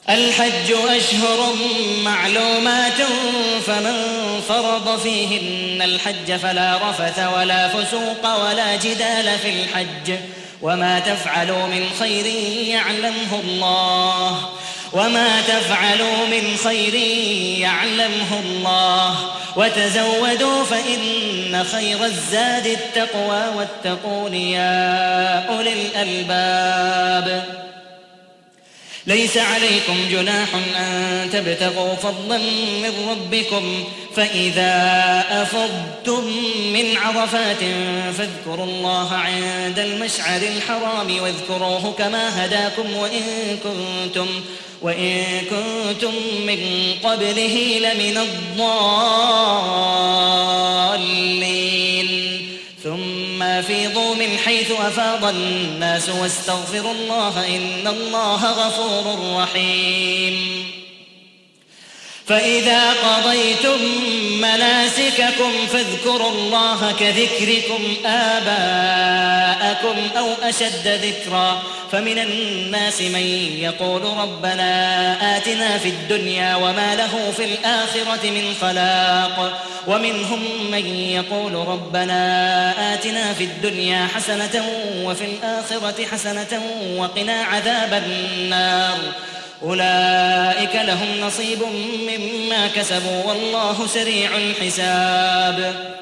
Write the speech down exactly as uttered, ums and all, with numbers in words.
الحج أشهر معلومات فمن فرض فيهن الحج فلا رفث ولا فسوق ولا جدال في الحج وما تفعلوا من خير يعلمه الله وما تفعلوا من خير يعلمه الله وتزودوا فإن خير الزاد التقوى واتقون يا أولي الألباب. ليس عليكم جناح أن تبتغوا فضلا من ربكم فإذا أفضتم من عرفات فاذكروا الله عند المشعر الحرام واذكروه كما هداكم وإن كنتم وإن كنتم من قبله لمن الضالين. ثم أفيضوا من حيث أفاض الناس واستغفروا الله إن الله غفور رحيم. فإذا قضيتم مناسككم فاذكروا الله كذكركم آباءكم أو أشد ذكرا فمن الناس من يقول ربنا آتنا في الدنيا وما له في الآخرة من خلاق ومنهم من يقول ربنا آتنا في الدنيا حسنة وفي الآخرة حسنة وقنا عذاب النار أولئك لهم نصيب مما كسبوا والله سريع الحساب.